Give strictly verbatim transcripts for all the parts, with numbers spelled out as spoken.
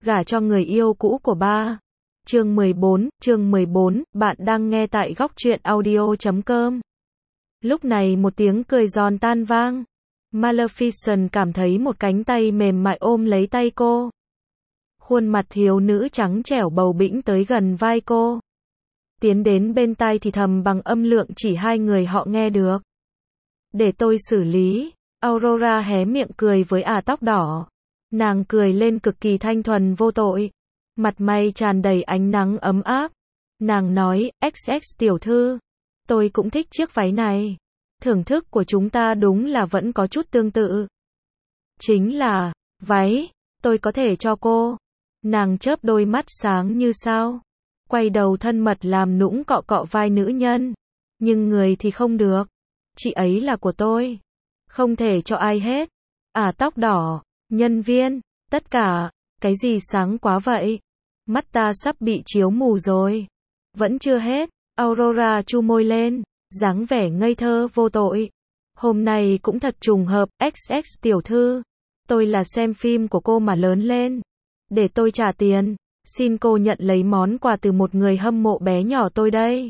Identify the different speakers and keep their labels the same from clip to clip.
Speaker 1: gả cho người yêu cũ của ba. Chương mười bốn, chương mười bốn, bạn đang nghe tại góc truyện audio chấm com. Lúc này một tiếng cười giòn tan vang. Maleficent cảm thấy một cánh tay mềm mại ôm lấy tay cô. Khuôn mặt thiếu nữ trắng trẻo bầu bĩnh tới gần vai cô. Tiến đến bên tai thì thầm bằng âm lượng chỉ hai người họ nghe được. Để tôi xử lý. Aurora hé miệng cười với ả tóc đỏ. Nàng cười lên cực kỳ thanh thuần vô tội. Mặt mày tràn đầy ánh nắng ấm áp. Nàng nói, ích ích tiểu thư, tôi cũng thích chiếc váy này. Thưởng thức của chúng ta đúng là vẫn có chút tương tự. Chính là, váy, tôi có thể cho cô. Nàng chớp đôi mắt sáng như sao. Quay đầu thân mật làm nũng cọ cọ vai nữ nhân. Nhưng người thì không được. Chị ấy là của tôi. Không thể cho ai hết. À tóc đỏ, nhân viên, tất cả, cái gì sáng quá vậy? Mắt ta sắp bị chiếu mù rồi. Vẫn chưa hết, Aurora chu môi lên, dáng vẻ ngây thơ vô tội. Hôm nay cũng thật trùng hợp, ích ích tiểu thư. Tôi là xem phim của cô mà lớn lên. Để tôi trả tiền, xin cô nhận lấy món quà từ một người hâm mộ bé nhỏ tôi đây.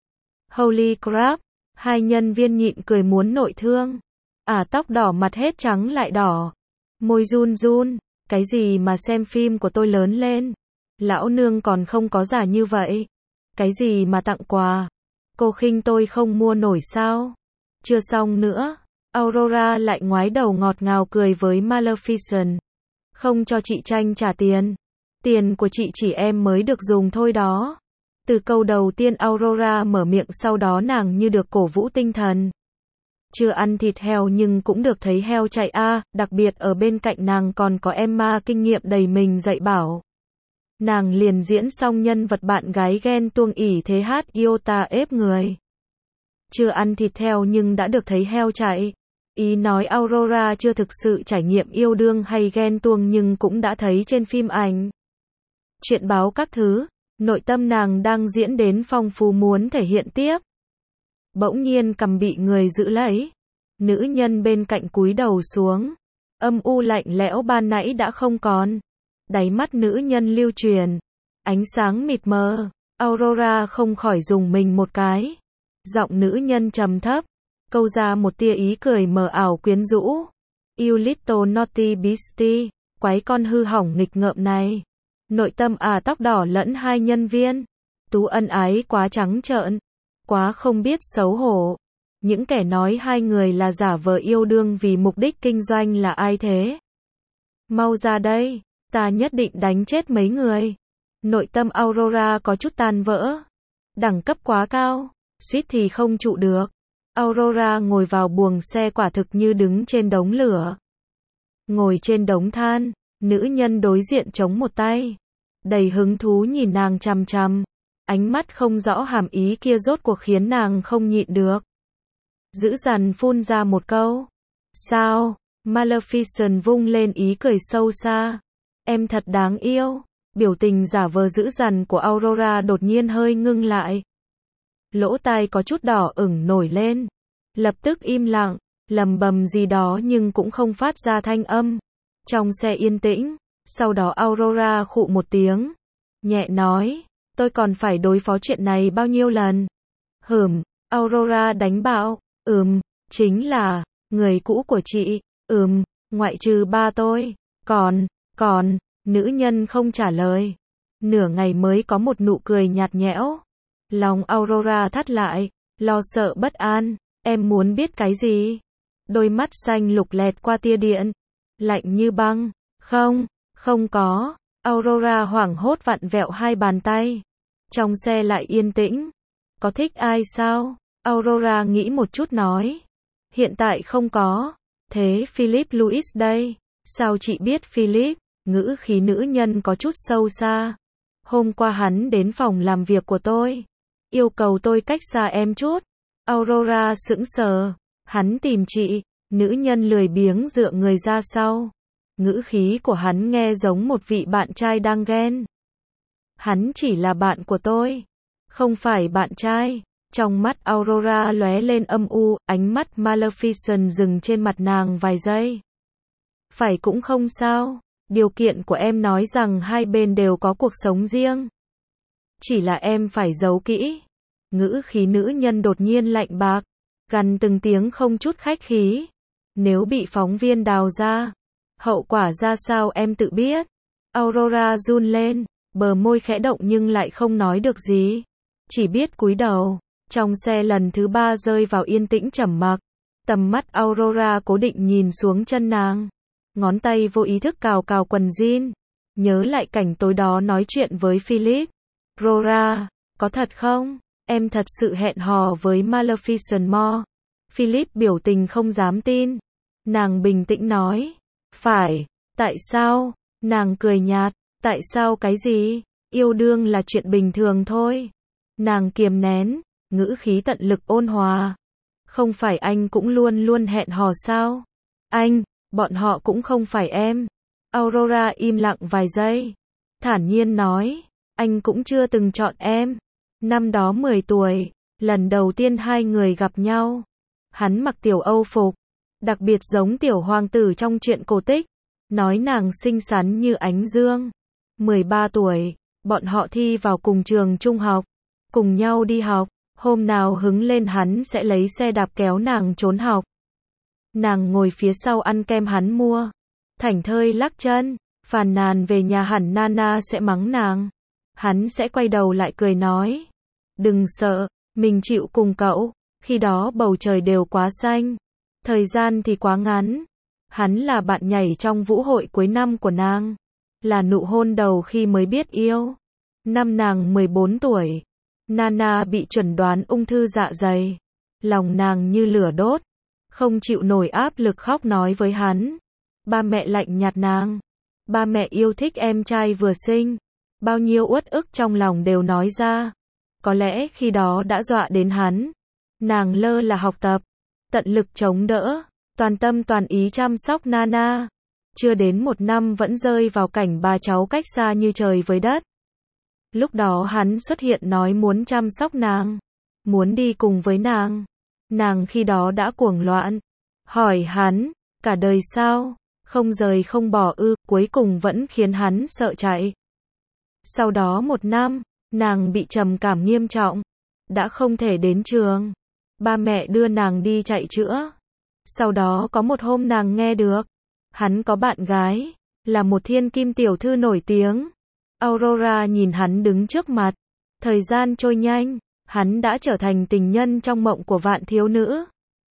Speaker 1: Holy crap, hai nhân viên nhịn cười muốn nội thương. À tóc đỏ mặt hết trắng lại đỏ. Môi run run, cái gì mà xem phim của tôi lớn lên. Lão nương còn không có giả như vậy. Cái gì mà tặng quà. Cô khinh tôi không mua nổi sao? Chưa xong nữa. Aurora lại ngoái đầu ngọt ngào cười với Maleficent. Không cho chị tranh trả tiền. Tiền của chị chỉ em mới được dùng thôi đó. Từ câu đầu tiên Aurora mở miệng, sau đó nàng như được cổ vũ tinh thần. Chưa ăn thịt heo nhưng cũng được thấy heo chạy a, à, đặc biệt ở bên cạnh nàng còn có Emma kinh nghiệm đầy mình dạy bảo. Nàng liền diễn xong nhân vật bạn gái ghen tuông ỉ thế hát iota ép người. Chưa ăn thịt heo nhưng đã được thấy heo chạy. Ý nói Aurora chưa thực sự trải nghiệm yêu đương hay ghen tuông nhưng cũng đã thấy trên phim ảnh. Chuyện báo các thứ, nội tâm nàng đang diễn đến phong phú muốn thể hiện tiếp. Bỗng nhiên cằm bị người giữ lấy. Nữ nhân bên cạnh cúi đầu xuống. Âm u lạnh lẽo ban nãy đã không còn. Đáy mắt nữ nhân lưu truyền. Ánh sáng mịt mờ. Aurora không khỏi dùng mình một cái. Giọng nữ nhân trầm thấp. Câu ra một tia ý cười mờ ảo quyến rũ. You little naughty beastie. Quái con hư hỏng nghịch ngợm này. Nội tâm à tóc đỏ lẫn hai nhân viên. Tú ân ái quá trắng trợn. Quá không biết xấu hổ. Những kẻ nói hai người là giả vờ yêu đương vì mục đích kinh doanh là ai thế? Mau ra đây, ta nhất định đánh chết mấy người. Nội tâm Aurora có chút tan vỡ. Đẳng cấp quá cao, suýt thì không trụ được. Aurora ngồi vào buồng xe quả thực như đứng trên đống lửa. Ngồi trên đống than, nữ nhân đối diện chống một tay. Đầy hứng thú nhìn nàng chằm chằm. Ánh mắt không rõ hàm ý kia rốt cuộc khiến nàng không nhịn được. Dữ dằn phun ra một câu. Sao? Maleficent vung lên ý cười sâu xa. Em thật đáng yêu. Biểu tình giả vờ dữ dằn của Aurora đột nhiên hơi ngưng lại. Lỗ tai có chút đỏ ửng nổi lên. Lập tức im lặng, lầm bầm gì đó nhưng cũng không phát ra thanh âm. Trong xe yên tĩnh, sau đó Aurora khụ một tiếng. Nhẹ nói. Tôi còn phải đối phó chuyện này bao nhiêu lần? Hửm, Aurora đánh bạo. Ừm, chính là, người cũ của chị. Ừm, ngoại trừ ba tôi. Còn, còn, nữ nhân không trả lời. Nửa ngày mới có một nụ cười nhạt nhẽo. Lòng Aurora thắt lại, lo sợ bất an. Em muốn biết cái gì? Đôi mắt xanh lục lẹt qua tia điện. Lạnh như băng. Không, không có. Aurora hoảng hốt vặn vẹo hai bàn tay. Trong xe lại yên tĩnh. Có thích ai sao? Aurora nghĩ một chút nói. Hiện tại không có. Thế Philip Louis đây? Sao chị biết Philip? Ngữ khí nữ nhân có chút sâu xa. Hôm qua hắn đến phòng làm việc của tôi. Yêu cầu tôi cách xa em chút. Aurora sững sờ. Hắn tìm chị. Nữ nhân lười biếng dựa người ra sau. Ngữ khí của hắn nghe giống một vị bạn trai đang ghen. Hắn chỉ là bạn của tôi. Không phải bạn trai. Trong mắt Aurora lóe lên âm u, ánh mắt Maleficent dừng trên mặt nàng vài giây. Phải cũng không sao. Điều kiện của em nói rằng hai bên đều có cuộc sống riêng. Chỉ là em phải giấu kỹ. Ngữ khí nữ nhân đột nhiên lạnh bạc, gằn từng tiếng không chút khách khí. Nếu bị phóng viên đào ra, hậu quả ra sao em tự biết. Aurora run lên, bờ môi khẽ động nhưng lại không nói được gì. Chỉ biết cúi đầu. Trong xe lần thứ ba rơi vào yên tĩnh trầm mặc. Tầm mắt Aurora cố định nhìn xuống chân nàng. Ngón tay vô ý thức cào cào quần jean. Nhớ lại cảnh tối đó nói chuyện với Philip. Aurora, có thật không? Em thật sự hẹn hò với Maleficent Mo. Philip biểu tình không dám tin. Nàng bình tĩnh nói. Phải, tại sao? Nàng cười nhạt. Tại sao cái gì? Yêu đương là chuyện bình thường thôi. Nàng kiềm nén, ngữ khí tận lực ôn hòa. Không phải anh cũng luôn luôn hẹn hò sao? Anh, bọn họ cũng không phải em. Aurora im lặng vài giây. Thản nhiên nói. Anh cũng chưa từng chọn em. Năm đó mười tuổi, lần đầu tiên hai người gặp nhau. Hắn mặc tiểu Âu phục, đặc biệt giống tiểu hoàng tử trong truyện cổ tích. Nói nàng xinh xắn như ánh dương. mười ba tuổi, bọn họ thi vào cùng trường trung học. Cùng nhau đi học. Hôm nào hứng lên hắn sẽ lấy xe đạp kéo nàng trốn học. Nàng ngồi phía sau ăn kem hắn mua. Thảnh thơi lắc chân, phàn nàn về nhà hẳn Nana sẽ mắng nàng. Hắn sẽ quay đầu lại cười nói. Đừng sợ, mình chịu cùng cậu. Khi đó bầu trời đều quá xanh. Thời gian thì quá ngắn. Hắn là bạn nhảy trong vũ hội cuối năm của nàng. Là nụ hôn đầu khi mới biết yêu. Năm nàng mười bốn tuổi. Nana bị chẩn đoán ung thư dạ dày. Lòng nàng như lửa đốt. Không chịu nổi áp lực khóc nói với hắn. Ba mẹ lạnh nhạt nàng. Ba mẹ yêu thích em trai vừa sinh. Bao nhiêu uất ức trong lòng đều nói ra. Có lẽ khi đó đã dọa đến hắn. Nàng lơ là học tập. Tận lực chống đỡ. Toàn tâm toàn ý chăm sóc Nana. Chưa đến một năm vẫn rơi vào cảnh ba cháu cách xa như trời với đất. Lúc đó hắn xuất hiện nói muốn chăm sóc nàng. Muốn đi cùng với nàng. Nàng khi đó đã cuồng loạn. Hỏi hắn, cả đời sao? Không rời không bỏ ư, cuối cùng vẫn khiến hắn sợ chạy. Sau đó một năm, nàng bị trầm cảm nghiêm trọng. Đã không thể đến trường. Ba mẹ đưa nàng đi chạy chữa. Sau đó có một hôm nàng nghe được. Hắn có bạn gái. Là một thiên kim tiểu thư nổi tiếng. Aurora nhìn hắn đứng trước mặt. Thời gian trôi nhanh. Hắn đã trở thành tình nhân trong mộng của vạn thiếu nữ.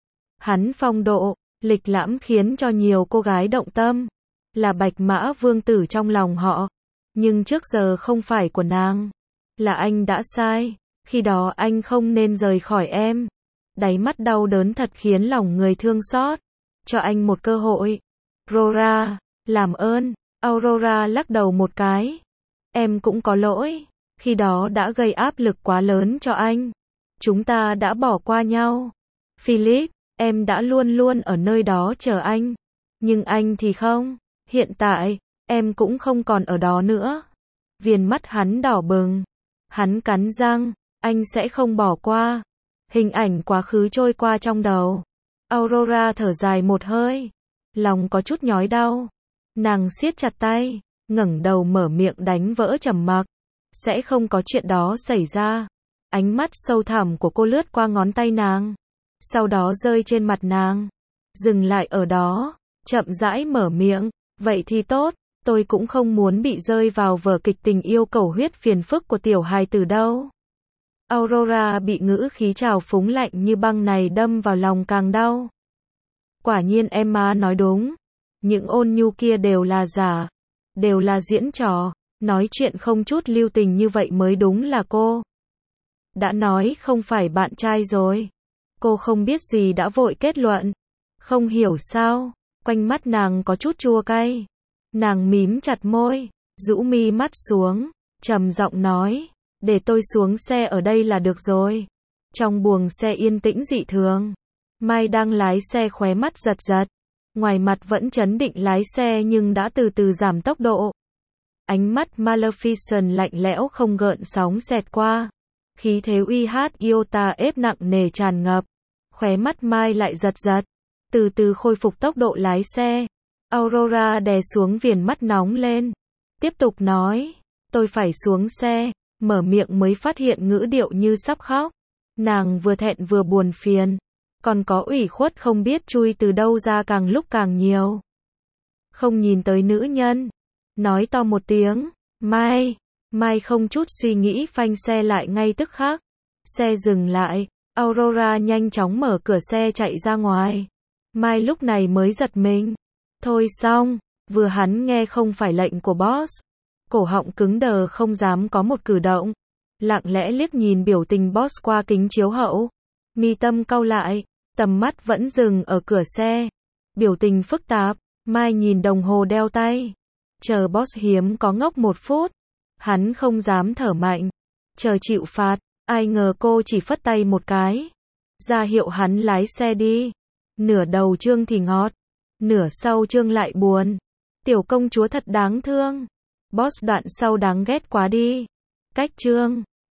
Speaker 1: Hắn phong độ, lịch lãm khiến cho nhiều cô gái động tâm. Là bạch mã vương tử trong lòng họ. Nhưng trước giờ không phải của nàng. Là anh đã sai. Khi đó anh không nên rời khỏi em. Đáy mắt đau đớn thật khiến lòng người thương xót. Cho anh một cơ hội. Aurora, làm ơn. Aurora lắc đầu một cái. Em cũng có lỗi. Khi đó đã gây áp lực quá lớn cho anh. Chúng ta đã bỏ qua nhau. Philip, em đã luôn luôn ở nơi đó chờ anh. Nhưng anh thì không. Hiện tại, em cũng không còn ở đó nữa. Viền mắt hắn đỏ bừng. Hắn cắn răng. Anh sẽ không bỏ qua. Hình ảnh quá khứ trôi qua trong đầu. Aurora thở dài một hơi. Lòng có chút nhói đau. Nàng siết chặt tay. Ngẩng đầu mở miệng đánh vỡ trầm mặc. Sẽ không có chuyện đó xảy ra. Ánh mắt sâu thẳm của cô lướt qua ngón tay nàng. Sau đó rơi trên mặt nàng. Dừng lại ở đó. Chậm rãi mở miệng. Vậy thì tốt. Tôi cũng không muốn bị rơi vào vở kịch tình yêu cầu huyết phiền phức của tiểu hài tử đâu. Aurora bị ngữ khí trào phúng lạnh như băng này đâm vào lòng càng đau. Quả nhiên Emma nói đúng. Những ôn nhu kia đều là giả. Đều là diễn trò. Nói chuyện không chút lưu tình như vậy mới đúng là cô. Đã nói không phải bạn trai rồi. Cô không biết gì đã vội kết luận. Không hiểu sao. Quanh mắt nàng có chút chua cay. Nàng mím chặt môi. Rũ mi mắt xuống. Trầm giọng nói. Để tôi xuống xe ở đây là được rồi. Trong buồng xe yên tĩnh dị thường. Mai đang lái xe khóe mắt giật giật. Ngoài mặt vẫn trấn định lái xe nhưng đã từ từ giảm tốc độ. Ánh mắt Maleficent lạnh lẽo không gợn sóng xẹt qua. Khí thế uy hát iota ép nặng nề tràn ngập. Khóe mắt Mai lại giật giật. Từ từ khôi phục tốc độ lái xe. Aurora đè xuống viền mắt nóng lên. Tiếp tục nói. Tôi phải xuống xe. Mở miệng mới phát hiện ngữ điệu như sắp khóc. Nàng vừa thẹn vừa buồn phiền. Còn có ủy khuất không biết chui từ đâu ra càng lúc càng nhiều. Không nhìn tới nữ nhân. Nói to một tiếng. Mai. Mai không chút suy nghĩ phanh xe lại ngay tức khắc. Xe dừng lại. Aurora nhanh chóng mở cửa xe chạy ra ngoài. Mai lúc này mới giật mình. Thôi xong. Vừa hắn nghe không phải lệnh của boss. Cổ họng cứng đờ không dám có một cử động. Lặng lẽ liếc nhìn biểu tình boss qua kính chiếu hậu. Mi tâm cau lại. Tầm mắt vẫn dừng ở cửa xe. Biểu tình phức tạp. Mai nhìn đồng hồ đeo tay. Chờ boss hiếm có ngốc một phút. Hắn không dám thở mạnh. Chờ chịu phạt. Ai ngờ cô chỉ phất tay một cái. Ra hiệu hắn lái xe đi. Nửa đầu chương thì ngọt. Nửa sau chương lại buồn. Tiểu công chúa thật đáng thương. Boss đoạn sau đáng ghét quá đi. Cách chương.